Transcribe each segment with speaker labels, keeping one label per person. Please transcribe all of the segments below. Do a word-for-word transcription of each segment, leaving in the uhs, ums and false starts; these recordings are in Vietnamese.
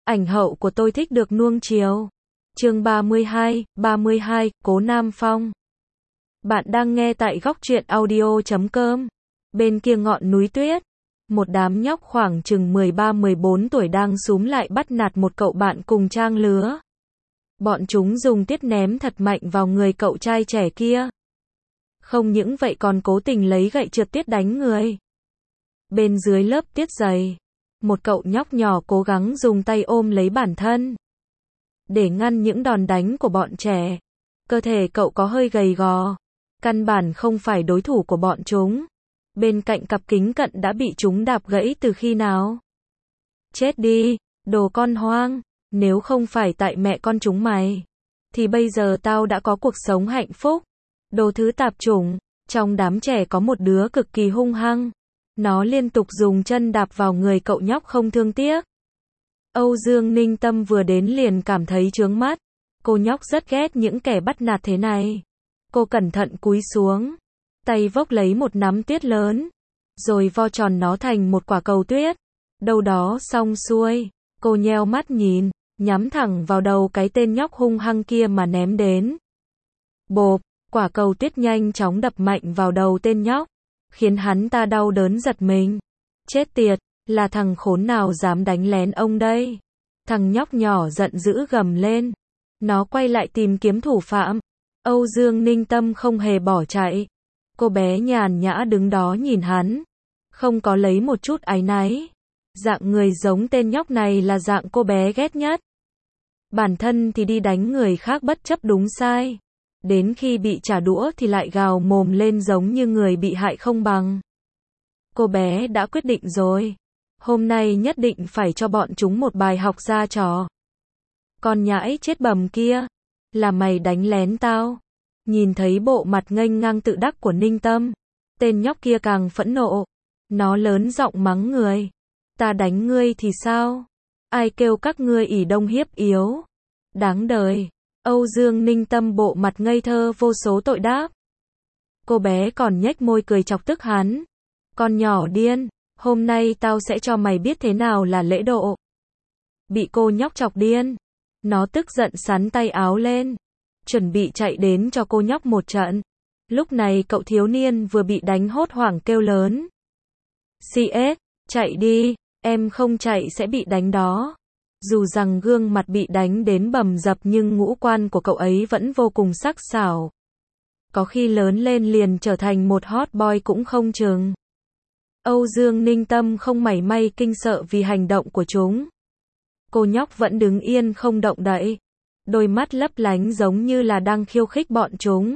Speaker 1: Ảnh hậu của tôi thích được nuông chiều. Chương ba mươi hai, ba mươi hai, Cố Nam Phong. Bạn đang nghe tại góc truyện audio chấm com. Bên kia ngọn núi tuyết, một đám nhóc khoảng chừng mười ba mười bốn tuổi đang xúm lại bắt nạt một cậu bạn cùng trang lứa. Bọn chúng dùng tiết ném thật mạnh vào người cậu trai trẻ kia. Không những vậy còn cố tình lấy gậy trượt tiết đánh người. Bên dưới lớp tiết dày, một cậu nhóc nhỏ cố gắng dùng tay ôm lấy bản thân để ngăn những đòn đánh của bọn trẻ. Cơ thể cậu có hơi gầy gò, căn bản không phải đối thủ của bọn chúng. Bên cạnh cặp kính cận đã bị chúng đạp gãy từ khi nào. Chết đi, đồ con hoang, nếu không phải tại mẹ con chúng mày, thì bây giờ tao đã có cuộc sống hạnh phúc. Đồ thứ tạp chủng. Trong đám trẻ có một đứa cực kỳ hung hăng. Nó liên tục dùng chân đạp vào người cậu nhóc không thương tiếc. Âu Dương Ninh Tâm vừa đến liền cảm thấy chướng mắt. Cô nhóc rất ghét những kẻ bắt nạt thế này. Cô cẩn thận cúi xuống, tay vốc lấy một nắm tuyết lớn, rồi vo tròn nó thành một quả cầu tuyết. Đâu đó xong xuôi, cô nheo mắt nhìn, nhắm thẳng vào đầu cái tên nhóc hung hăng kia mà ném đến. Bộp, quả cầu tuyết nhanh chóng đập mạnh vào đầu tên nhóc, khiến hắn ta đau đớn giật mình. Chết tiệt, là thằng khốn nào dám đánh lén ông đây? Thằng nhóc nhỏ giận dữ gầm lên. Nó quay lại tìm kiếm thủ phạm. Âu Dương Ninh Tâm không hề bỏ chạy. Cô bé nhàn nhã đứng đó nhìn hắn, không có lấy một chút áy náy. Dạng người giống tên nhóc này là dạng cô bé ghét nhất. Bản thân thì đi đánh người khác bất chấp đúng sai, đến khi bị trả đũa thì lại gào mồm lên giống như người bị hại không bằng. Cô bé đã quyết định rồi, hôm nay nhất định phải cho bọn chúng một bài học ra trò. Con nhãi chết bầm kia, là mày đánh lén tao. Nhìn thấy bộ mặt nghênh ngang tự đắc của Ninh Tâm, tên nhóc kia càng phẫn nộ. Nó lớn giọng mắng người. Ta đánh ngươi thì sao? Ai kêu các ngươi ỷ đông hiếp yếu? Đáng đời. Âu Dương Ninh Tâm bộ mặt ngây thơ vô số tội đáp. Cô bé còn nhếch môi cười chọc tức hắn. Con nhỏ điên, hôm nay tao sẽ cho mày biết thế nào là lễ độ. Bị cô nhóc chọc điên, nó tức giận xắn tay áo lên, chuẩn bị chạy đến cho cô nhóc một trận. Lúc này cậu thiếu niên vừa bị đánh hốt hoảng kêu lớn. xê ét, chạy đi, em không chạy sẽ bị đánh đó. Dù rằng gương mặt bị đánh đến bầm dập nhưng ngũ quan của cậu ấy vẫn vô cùng sắc sảo. Có khi lớn lên liền trở thành một hot boy cũng không chừng. Âu Dương Ninh Tâm không mảy may kinh sợ vì hành động của chúng. Cô nhóc vẫn đứng yên không động đậy, đôi mắt lấp lánh giống như là đang khiêu khích bọn chúng.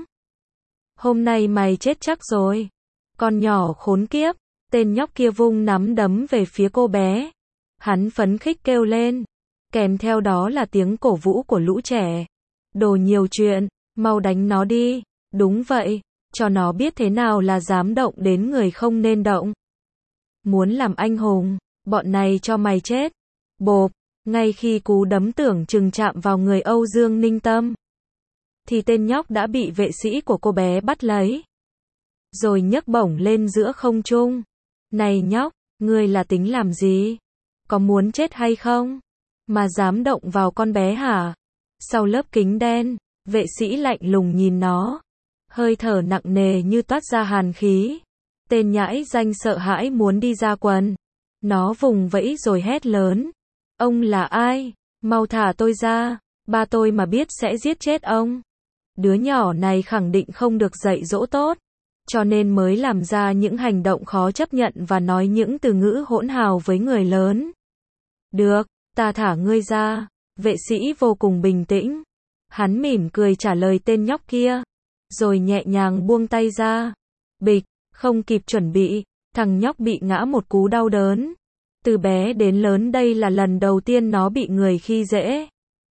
Speaker 1: Hôm nay mày chết chắc rồi, con nhỏ khốn kiếp. Tên nhóc kia vung nắm đấm về phía cô bé. Hắn phấn khích kêu lên, kèm theo đó là tiếng cổ vũ của lũ trẻ. Đồ nhiều chuyện, mau đánh nó đi. Đúng vậy, cho nó biết thế nào là dám động đến người không nên động. Muốn làm anh hùng, bọn này cho mày chết. Bộp, ngay khi cú đấm tưởng chừng chạm vào người Âu Dương Ninh Tâm, thì tên nhóc đã bị vệ sĩ của cô bé bắt lấy, rồi nhấc bổng lên giữa không trung. Này nhóc, ngươi là tính làm gì? Có muốn chết hay không? Mà dám động vào con bé hả? Sau lớp kính đen, vệ sĩ lạnh lùng nhìn nó, hơi thở nặng nề như toát ra hàn khí. Tên nhãi danh sợ hãi muốn đi ra quần. Nó vùng vẫy rồi hét lớn. Ông là ai? Mau thả tôi ra, ba tôi mà biết sẽ giết chết ông. Đứa nhỏ này khẳng định không được dạy dỗ tốt, cho nên mới làm ra những hành động khó chấp nhận và nói những từ ngữ hỗn hào với người lớn. Được, ta thả ngươi ra. Vệ sĩ vô cùng bình tĩnh. Hắn mỉm cười trả lời tên nhóc kia, rồi nhẹ nhàng buông tay ra. Bịch, không kịp chuẩn bị, thằng nhóc bị ngã một cú đau đớn. Từ bé đến lớn đây là lần đầu tiên nó bị người khi dễ.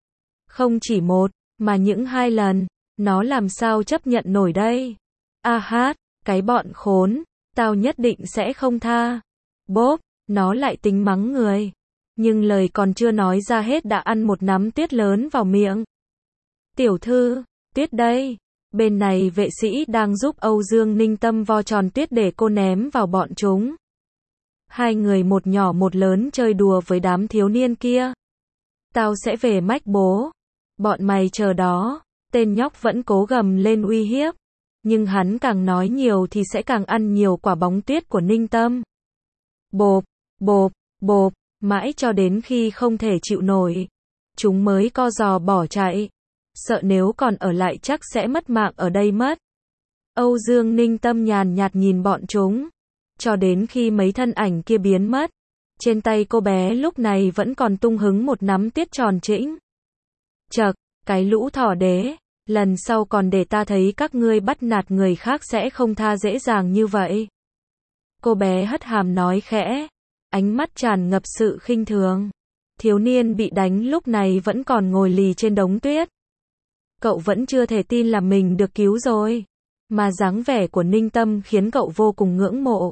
Speaker 1: Không chỉ một, mà những hai lần. Nó làm sao chấp nhận nổi đây? A hát, cái bọn khốn, tao nhất định sẽ không tha. Bốp, nó lại tính mắng người. Nhưng lời còn chưa nói ra hết đã ăn một nắm tuyết lớn vào miệng. Tiểu thư, tuyết đây. Bên này vệ sĩ đang giúp Âu Dương Ninh Tâm vo tròn tuyết để cô ném vào bọn chúng. Hai người một nhỏ một lớn chơi đùa với đám thiếu niên kia. Tao sẽ về mách bố. Bọn mày chờ đó. Tên nhóc vẫn cố gầm lên uy hiếp. Nhưng hắn càng nói nhiều thì sẽ càng ăn nhiều quả bóng tuyết của Ninh Tâm. Bộp, bộp, bộp, mãi cho đến khi không thể chịu nổi. Chúng mới co giò bỏ chạy. Sợ nếu còn ở lại chắc sẽ mất mạng ở đây mất. Âu Dương Ninh Tâm nhàn nhạt nhìn bọn chúng. Cho đến khi mấy thân ảnh kia biến mất. Trên tay cô bé lúc này vẫn còn tung hứng một nắm tuyết tròn trĩnh. Chậc, cái lũ thỏ đế. Lần sau còn để ta thấy các ngươi bắt nạt người khác sẽ không tha dễ dàng như vậy. Cô bé hất hàm nói khẽ. Ánh mắt tràn ngập sự khinh thường. Thiếu niên bị đánh lúc này vẫn còn ngồi lì trên đống tuyết. Cậu vẫn chưa thể tin là mình được cứu rồi. Mà dáng vẻ của Ninh Tâm khiến cậu vô cùng ngưỡng mộ.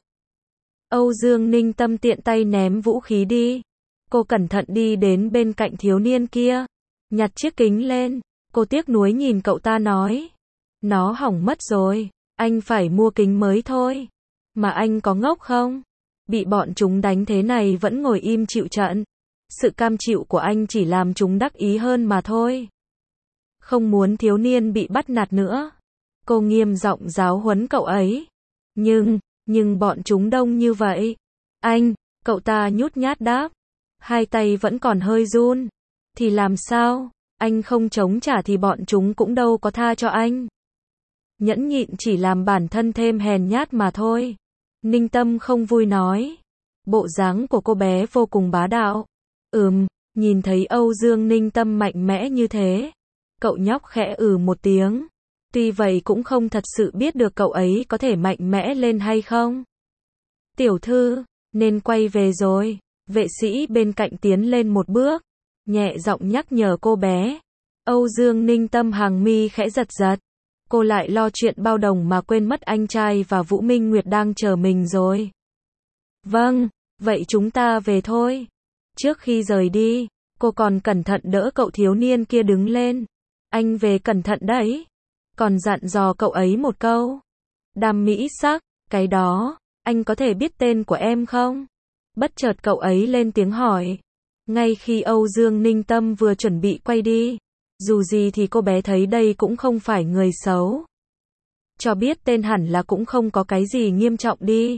Speaker 1: Âu Dương Ninh Tâm tiện tay ném vũ khí đi. Cô cẩn thận đi đến bên cạnh thiếu niên kia. Nhặt chiếc kính lên. Cô tiếc nuối nhìn cậu ta nói. Nó hỏng mất rồi. Anh phải mua kính mới thôi. Mà anh có ngốc không? Bị bọn chúng đánh thế này vẫn ngồi im chịu trận. Sự cam chịu của anh chỉ làm chúng đắc ý hơn mà thôi. Không muốn thiếu niên bị bắt nạt nữa. Cô nghiêm giọng giáo huấn cậu ấy. Nhưng, nhưng bọn chúng đông như vậy. Anh, cậu ta nhút nhát đáp. Hai tay vẫn còn hơi run. Thì làm sao? Anh không chống trả thì bọn chúng cũng đâu có tha cho anh. Nhẫn nhịn chỉ làm bản thân thêm hèn nhát mà thôi. Ninh Tâm không vui nói. Bộ dáng của cô bé vô cùng bá đạo. Ừm, nhìn thấy Âu Dương Ninh Tâm mạnh mẽ như thế. Cậu nhóc khẽ ừ một tiếng. Tuy vậy cũng không thật sự biết được cậu ấy có thể mạnh mẽ lên hay không. Tiểu thư, nên quay về rồi. Vệ sĩ bên cạnh tiến lên một bước. Nhẹ giọng nhắc nhở cô bé. Âu Dương Ninh Tâm hàng mi khẽ giật giật. Cô lại lo chuyện bao đồng mà quên mất anh trai và Vũ Minh Nguyệt đang chờ mình rồi. Vâng, vậy chúng ta về thôi. Trước khi rời đi, cô còn cẩn thận đỡ cậu thiếu niên kia đứng lên. Anh về cẩn thận đấy. Còn dặn dò cậu ấy một câu. Đam mỹ sắc, cái đó, anh có thể biết tên của em không? Bất chợt cậu ấy lên tiếng hỏi. Ngay khi Âu Dương Ninh Tâm vừa chuẩn bị quay đi. Dù gì thì cô bé thấy đây cũng không phải người xấu. Cho biết tên hẳn là cũng không có cái gì nghiêm trọng đi.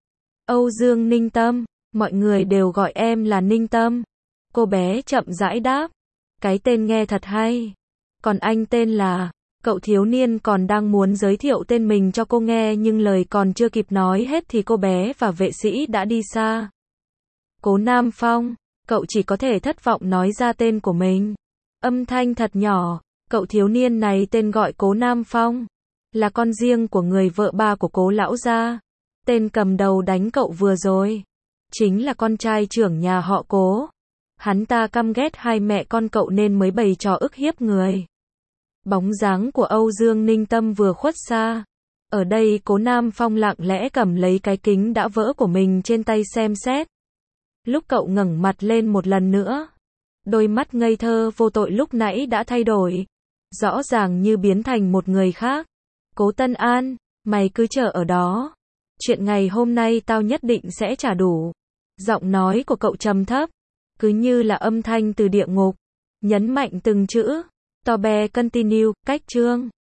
Speaker 1: Âu Dương Ninh Tâm, mọi người đều gọi em là Ninh Tâm. Cô bé chậm rãi đáp. Cái tên nghe thật hay. Còn anh tên là... Cậu thiếu niên còn đang muốn giới thiệu tên mình cho cô nghe nhưng lời còn chưa kịp nói hết thì cô bé và vệ sĩ đã đi xa. Cố Nam Phong, cậu chỉ có thể thất vọng nói ra tên của mình. Âm thanh thật nhỏ, cậu thiếu niên này tên gọi Cố Nam Phong. Là con riêng của người vợ ba của Cố lão gia. Tên cầm đầu đánh cậu vừa rồi. Chính là con trai trưởng nhà họ Cố. Hắn ta căm ghét hai mẹ con cậu nên mới bày trò ức hiếp người. Bóng dáng của Âu Dương Ninh Tâm vừa khuất xa. Ở đây Cố Nam Phong lặng lẽ cầm lấy cái kính đã vỡ của mình trên tay xem xét. Lúc cậu ngẩng mặt lên một lần nữa. Đôi mắt ngây thơ vô tội lúc nãy đã thay đổi. Rõ ràng như biến thành một người khác. Cố Tân An, mày cứ chờ ở đó. Chuyện ngày hôm nay tao nhất định sẽ trả đủ. Giọng nói của cậu trầm thấp. Cứ như là âm thanh từ địa ngục. Nhấn mạnh từng chữ. Tò bè continue, cách chương.